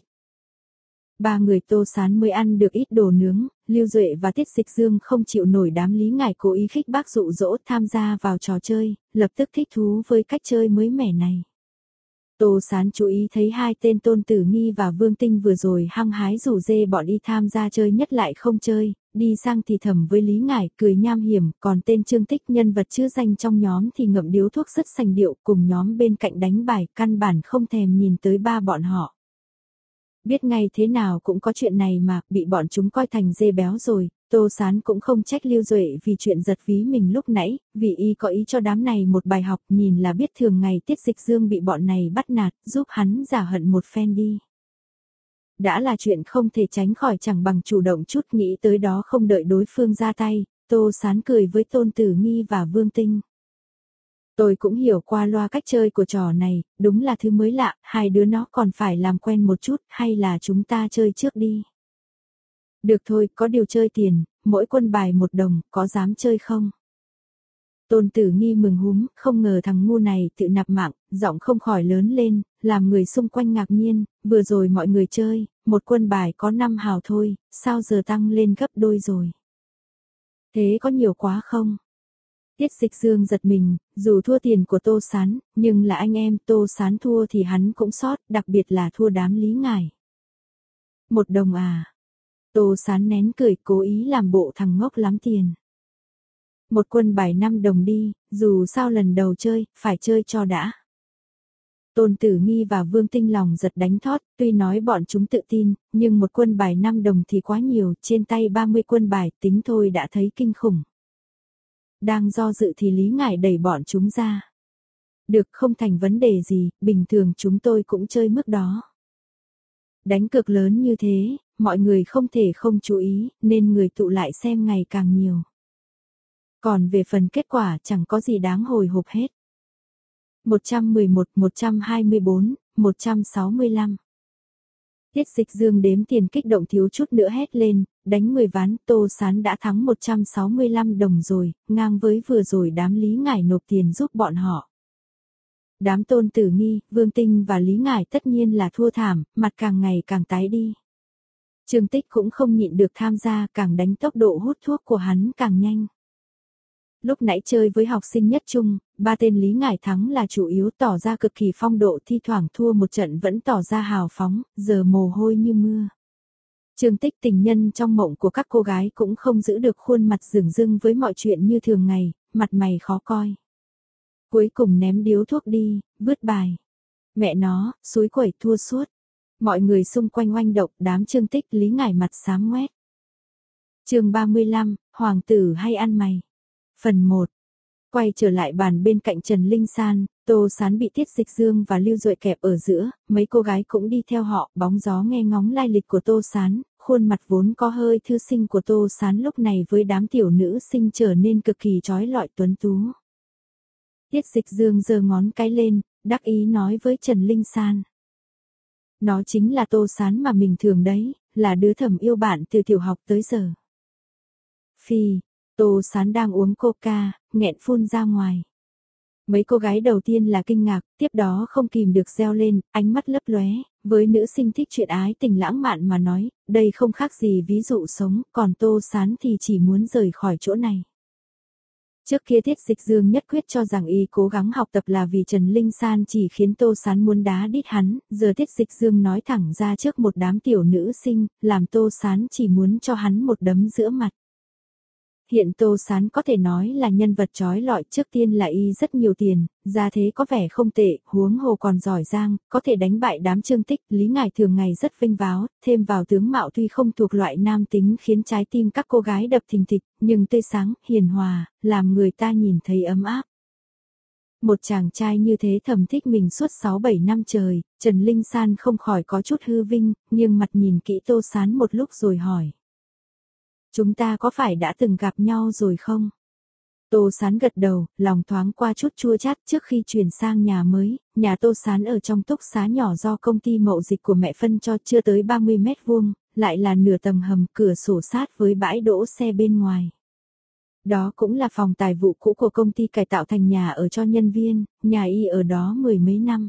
Ba người Tô Sán mới ăn được ít đồ nướng, Lưu Duệ và Tiết Dịch Dương không chịu nổi đám Lý Ngải cố ý khích bác dụ dỗ tham gia vào trò chơi, lập tức thích thú với cách chơi mới mẻ này. Tô Sán chú ý thấy hai tên Tôn Tử Nghi và Vương Tinh vừa rồi hăng hái rủ dê bọn y tham gia chơi nhất lại không chơi, đi sang thì thầm với Lý Ngải cười nham hiểm, còn tên Trương Tích nhân vật chưa danh trong nhóm thì ngậm điếu thuốc rất sành điệu cùng nhóm bên cạnh đánh bài, căn bản không thèm nhìn tới ba bọn họ. Biết ngay thế nào cũng có chuyện này mà, bị bọn chúng coi thành dê béo rồi, Tô Sán cũng không trách Lưu Duệ vì chuyện giật ví mình lúc nãy, vì y có ý cho đám này một bài học, nhìn là biết thường ngày Tiết Dịch Dương bị bọn này bắt nạt, giúp hắn giả hận một phen đi. Đã là chuyện không thể tránh khỏi chẳng bằng chủ động chút, nghĩ tới đó không đợi đối phương ra tay, Tô Sán cười với Tôn Tử Nghi và Vương Tinh. Tôi cũng hiểu qua loa cách chơi của trò này, đúng là thứ mới lạ, hai đứa nó còn phải làm quen một chút, hay là chúng ta chơi trước đi. Được thôi, có điều chơi tiền, mỗi quân bài một đồng, có dám chơi không? Tôn Tử Nghi mừng húm, không ngờ thằng ngu này tự nạp mạng, giọng không khỏi lớn lên, làm người xung quanh ngạc nhiên, vừa rồi mọi người chơi, một quân bài có năm hào thôi, sao giờ tăng lên gấp đôi rồi? Thế có nhiều quá không? Tiết Dịch Dương giật mình, dù thua tiền của Tô Sán, nhưng là anh em, Tô Sán thua thì hắn cũng sót, đặc biệt là thua đám Lý Ngải. Một đồng à? Tô Sán nén cười, cố ý làm bộ thằng ngốc lắm tiền. Một quân bài năm đồng đi, dù sao lần đầu chơi, phải chơi cho đã. Tôn Tử Nghi và Vương Tinh lòng giật đánh thót, tuy nói bọn chúng tự tin, nhưng một quân bài năm đồng thì quá nhiều, trên tay ba mươi quân bài tính thôi đã thấy kinh khủng. Đang do dự thì Lý Ngải đẩy bọn chúng ra. Được, không thành vấn đề gì, bình thường chúng tôi cũng chơi mức đó. Đánh cược lớn như thế, mọi người không thể không chú ý, nên người tụ lại xem ngày càng nhiều. Còn về phần kết quả chẳng có gì đáng hồi hộp hết. một trăm mười một, một trăm hai mươi bốn, một trăm sáu mươi lăm. Tiết Dịch Dương đếm tiền kích động thiếu chút nữa hét lên, đánh mười ván, Tô Sán đã thắng một trăm sáu mươi lăm đồng rồi, ngang với vừa rồi đám Lý Ngải nộp tiền giúp bọn họ. Đám Tôn Tử Nghi, Vương Tinh và Lý Ngải tất nhiên là thua thảm, mặt càng ngày càng tái đi. Trương Tích cũng không nhịn được tham gia, càng đánh tốc độ hút thuốc của hắn càng nhanh. Lúc nãy chơi với học sinh nhất trung, ba tên Lý Ngải thắng là chủ yếu, tỏ ra cực kỳ phong độ, thi thoảng thua một trận vẫn tỏ ra hào phóng, giờ mồ hôi như mưa. Trương Tích, tình nhân trong mộng của các cô gái, cũng không giữ được khuôn mặt dửng dưng với mọi chuyện như thường ngày, mặt mày khó coi. Cuối cùng ném điếu thuốc đi, vứt bài. Mẹ nó, xúi quẩy thua suốt. Mọi người xung quanh oanh động, đám Trương Tích, Lý Ngải mặt xám ngoét. Chương ba mươi lăm, Hoàng tử hay ăn mày. Phần một. Quay trở lại bàn bên cạnh Trần Linh San, Tô Sán bị Tiết Dịch Dương và Lưu Duệ kẹp ở giữa, mấy cô gái cũng đi theo họ, bóng gió nghe ngóng lai lịch của Tô Sán, khuôn mặt vốn có hơi thư sinh của Tô Sán lúc này với đám tiểu nữ sinh trở nên cực kỳ trói lọi tuấn tú. Tiết Dịch Dương giơ ngón cái lên, đắc ý nói với Trần Linh San. Nó chính là Tô Sán mà mình thường đấy, là đứa thầm yêu bạn từ tiểu học tới giờ. Phi, Tô Sán đang uống coca, nghẹn phun ra ngoài. Mấy cô gái đầu tiên là kinh ngạc, tiếp đó không kìm được reo lên, ánh mắt lấp lóe, với nữ sinh thích chuyện ái tình lãng mạn mà nói, đây không khác gì ví dụ sống, còn Tô Sán thì chỉ muốn rời khỏi chỗ này. Trước kia Tiết Dịch Dương nhất quyết cho rằng y cố gắng học tập là vì Trần Linh San chỉ khiến Tô Sán muốn đá đít hắn, giờ Tiết Dịch Dương nói thẳng ra trước một đám tiểu nữ sinh, làm Tô Sán chỉ muốn cho hắn một đấm giữa mặt. Hiện Tô Sán có thể nói là nhân vật trói lọi, trước tiên là y rất nhiều tiền, ra thế có vẻ không tệ, huống hồ còn giỏi giang, có thể đánh bại đám Trương Tích, Lý Ngải thường ngày rất vinh váo, thêm vào tướng mạo tuy không thuộc loại nam tính khiến trái tim các cô gái đập thình thịch, nhưng tươi sáng, hiền hòa, làm người ta nhìn thấy ấm áp. Một chàng trai như thế thầm thích mình suốt sáu bảy năm trời, Trần Linh San không khỏi có chút hư vinh, nhưng mặt nhìn kỹ Tô Sán một lúc rồi hỏi. Chúng ta có phải đã từng gặp nhau rồi không? Tô Sán gật đầu, lòng thoáng qua chút chua chát. Trước khi chuyển sang nhà mới, nhà Tô Sán ở trong túc xá nhỏ do công ty mậu dịch của mẹ phân cho, chưa tới ba mươi mét vuông, lại là nửa tầng hầm, cửa sổ sát với bãi đỗ xe bên ngoài. Đó cũng là phòng tài vụ cũ của công ty cải tạo thành nhà ở cho nhân viên, nhà y ở đó mười mấy năm.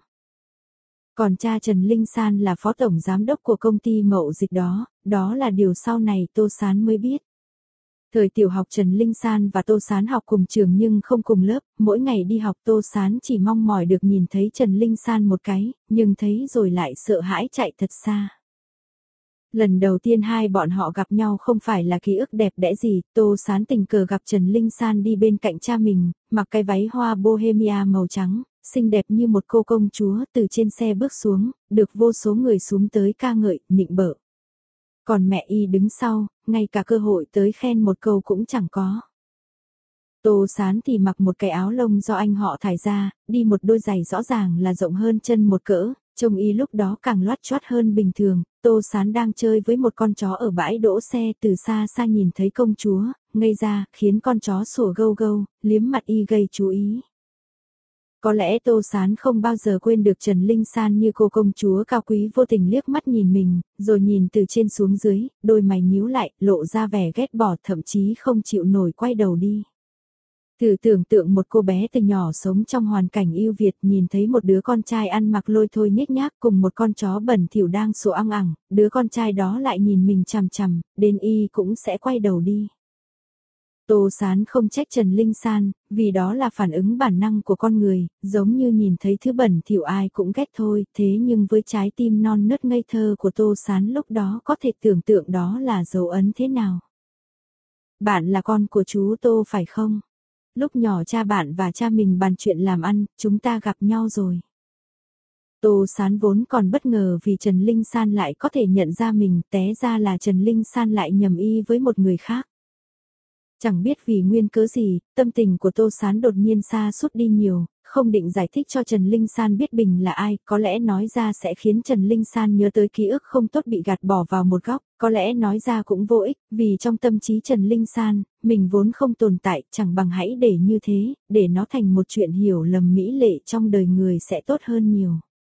Còn cha Trần Linh San là phó tổng giám đốc của công ty mậu dịch đó, đó là điều sau này Tô Sán mới biết. Thời tiểu học Trần Linh San và Tô Sán học cùng trường nhưng không cùng lớp, mỗi ngày đi học Tô Sán chỉ mong mỏi được nhìn thấy Trần Linh San một cái, nhưng thấy rồi lại sợ hãi chạy thật xa. Lần đầu tiên hai bọn họ gặp nhau không phải là ký ức đẹp đẽ gì, Tô Sán tình cờ gặp Trần Linh San đi bên cạnh cha mình, mặc cái váy hoa bohemia màu trắng, xinh đẹp như một cô công chúa, từ trên xe bước xuống, được vô số người xuống tới ca ngợi, nịnh bợ. Còn mẹ y đứng sau, ngay cả cơ hội tới khen một câu cũng chẳng có. Tô Sán thì mặc một cái áo lông do anh họ thải ra, đi một đôi giày rõ ràng là rộng hơn chân một cỡ, trông y lúc đó càng loắt choắt hơn bình thường. Tô Sán đang chơi với một con chó ở bãi đỗ xe, từ xa xa nhìn thấy công chúa, ngây ra, khiến con chó sủa gâu gâu, liếm mặt y gây chú ý. Có lẽ Tô Sán không bao giờ quên được Trần Linh San như cô công chúa cao quý vô tình liếc mắt nhìn mình, rồi nhìn từ trên xuống dưới, đôi mày nhíu lại, lộ ra vẻ ghét bỏ, thậm chí không chịu nổi quay đầu đi. Thử tưởng tượng một cô bé từ nhỏ sống trong hoàn cảnh ưu việt, nhìn thấy một đứa con trai ăn mặc lôi thôi nhếch nhác cùng một con chó bẩn thỉu đang sủa ăng ẳng, đứa con trai đó lại nhìn mình chằm chằm, đến y cũng sẽ quay đầu đi. Tô Sán không trách Trần Linh San, vì đó là phản ứng bản năng của con người, giống như nhìn thấy thứ bẩn thỉu ai cũng ghét thôi, thế nhưng với trái tim non nớt ngây thơ của Tô Sán lúc đó có thể tưởng tượng đó là dấu ấn thế nào. Bạn là con của chú Tô phải không? Lúc nhỏ cha bạn và cha mình bàn chuyện làm ăn, chúng ta gặp nhau rồi. Tô Sán vốn còn bất ngờ vì Trần Linh San lại có thể nhận ra mình, té ra là Trần Linh San lại nhầm y với một người khác. Chẳng biết vì nguyên cớ gì, tâm tình của Tô Sán đột nhiên sa sút đi nhiều, không định giải thích cho Trần Linh San biết mình là ai, có lẽ nói ra sẽ khiến Trần Linh San nhớ tới ký ức không tốt bị gạt bỏ vào một góc, có lẽ nói ra cũng vô ích, vì trong tâm trí Trần Linh San, mình vốn không tồn tại, chẳng bằng hãy để như thế, để nó thành một chuyện hiểu lầm mỹ lệ trong đời người sẽ tốt hơn nhiều.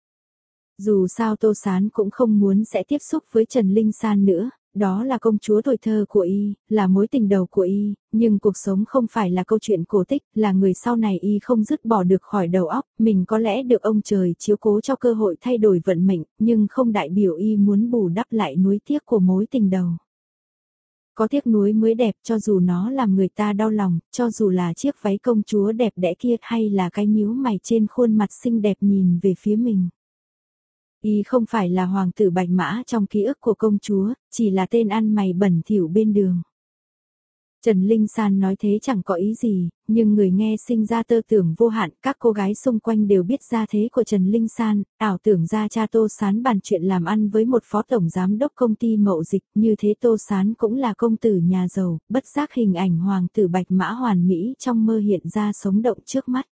Dù sao Tô Sán cũng không muốn sẽ tiếp xúc với Trần Linh San nữa, đó là công chúa tuổi thơ của y, là mối tình đầu của y, nhưng cuộc sống không phải là câu chuyện cổ tích, là người sau này y không dứt bỏ được khỏi đầu óc, mình có lẽ được ông trời chiếu cố cho cơ hội thay đổi vận mệnh, nhưng không đại biểu y muốn bù đắp lại nuối tiếc của mối tình đầu. Có tiếc nuối mới đẹp, cho dù nó làm người ta đau lòng, cho dù là chiếc váy công chúa đẹp đẽ kia hay là cái nhíu mày trên khuôn mặt xinh đẹp nhìn về phía mình. Y không phải là hoàng tử Bạch Mã trong ký ức của công chúa, chỉ là tên ăn mày bẩn thỉu bên đường. Trần Linh San nói thế chẳng có ý gì, nhưng người nghe sinh ra tơ tưởng vô hạn, các cô gái xung quanh đều biết gia thế của Trần Linh San, ảo tưởng ra cha Tô Sán bàn chuyện làm ăn với một phó tổng giám đốc công ty mậu dịch, như thế Tô Sán cũng là công tử nhà giàu, bất giác hình ảnh hoàng tử Bạch Mã hoàn mỹ trong mơ hiện ra sống động trước mắt.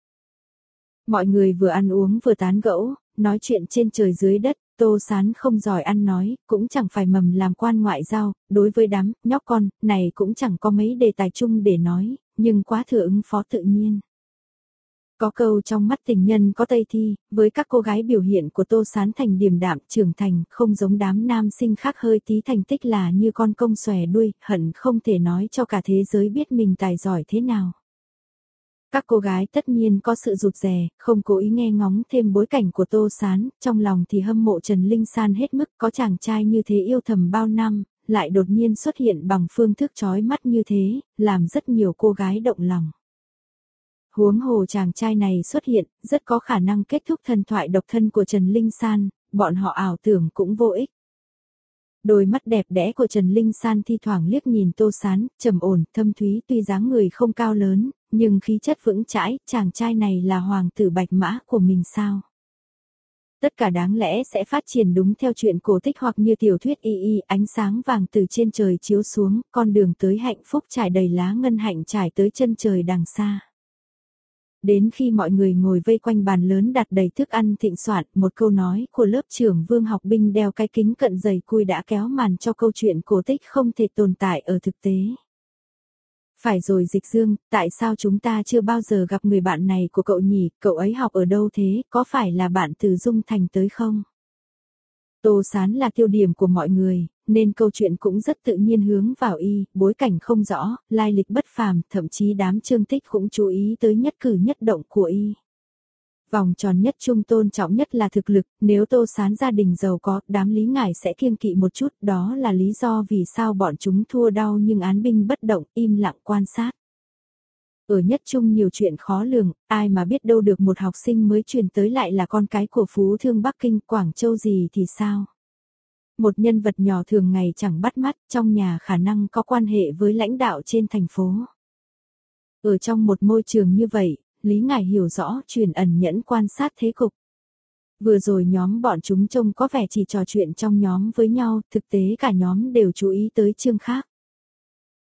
Mọi người vừa ăn uống vừa tán gẫu, nói chuyện trên trời dưới đất, Tô Sán không giỏi ăn nói, cũng chẳng phải mầm làm quan ngoại giao, đối với đám nhóc con này cũng chẳng có mấy đề tài chung để nói, nhưng quá thừa ứng phó tự nhiên. Có câu trong mắt tình nhân có tây thi, với các cô gái biểu hiện của Tô Sán thành điềm đạm trưởng thành, không giống đám nam sinh khác hơi tí thành tích là như con công xòe đuôi, hận không thể nói cho cả thế giới biết mình tài giỏi thế nào. Các cô gái tất nhiên có sự rụt rè, không cố ý nghe ngóng thêm bối cảnh của Tô Sán, trong lòng thì hâm mộ Trần Linh San hết mức, có chàng trai như thế yêu thầm bao năm, lại đột nhiên xuất hiện bằng phương thức chói mắt như thế, làm rất nhiều cô gái động lòng. Huống hồ chàng trai này xuất hiện, rất có khả năng kết thúc thần thoại độc thân của Trần Linh San, bọn họ ảo tưởng cũng vô ích. Đôi mắt đẹp đẽ của Trần Linh San thi thoảng liếc nhìn Tô Sán, trầm ổn, thâm thúy, tuy dáng người không cao lớn, nhưng khí chất vững chãi, chàng trai này là hoàng tử Bạch Mã của mình sao? Tất cả đáng lẽ sẽ phát triển đúng theo chuyện cổ tích hoặc như tiểu thuyết y y, ánh sáng vàng từ trên trời chiếu xuống, con đường tới hạnh phúc trải đầy lá ngân hạnh trải tới chân trời đằng xa. Đến khi mọi người ngồi vây quanh bàn lớn đặt đầy thức ăn thịnh soạn, một câu nói của lớp trưởng Vương Học Binh đeo cái kính cận dày cùi đã kéo màn cho câu chuyện cổ tích không thể tồn tại ở thực tế. Phải rồi Dịch Dương, tại sao chúng ta chưa bao giờ gặp người bạn này của cậu nhỉ, cậu ấy học ở đâu thế, có phải là bạn từ Dung Thành tới không? Tô Sán là tiêu điểm của mọi người, nên câu chuyện cũng rất tự nhiên hướng vào y, bối cảnh không rõ, lai lịch bất phàm, thậm chí đám Trương Tích cũng chú ý tới nhất cử nhất động của y. Vòng tròn nhất trung tôn trọng nhất là thực lực, nếu Tô Sán gia đình giàu có, đám Lý Ngải sẽ kiêng kỵ một chút, đó là lý do vì sao bọn chúng thua đau nhưng án binh bất động, im lặng quan sát. Ở nhất trung nhiều chuyện khó lường, ai mà biết đâu được một học sinh mới truyền tới lại là con cái của phú thương Bắc Kinh, Quảng Châu gì thì sao? Một nhân vật nhỏ thường ngày chẳng bắt mắt, trong nhà khả năng có quan hệ với lãnh đạo trên thành phố. Ở trong một môi trường như vậy, Lý Ngải hiểu rõ truyền ẩn nhẫn quan sát thế cục. Vừa rồi nhóm bọn chúng trông có vẻ chỉ trò chuyện trong nhóm với nhau, thực tế cả nhóm đều chú ý tới Trương Khác.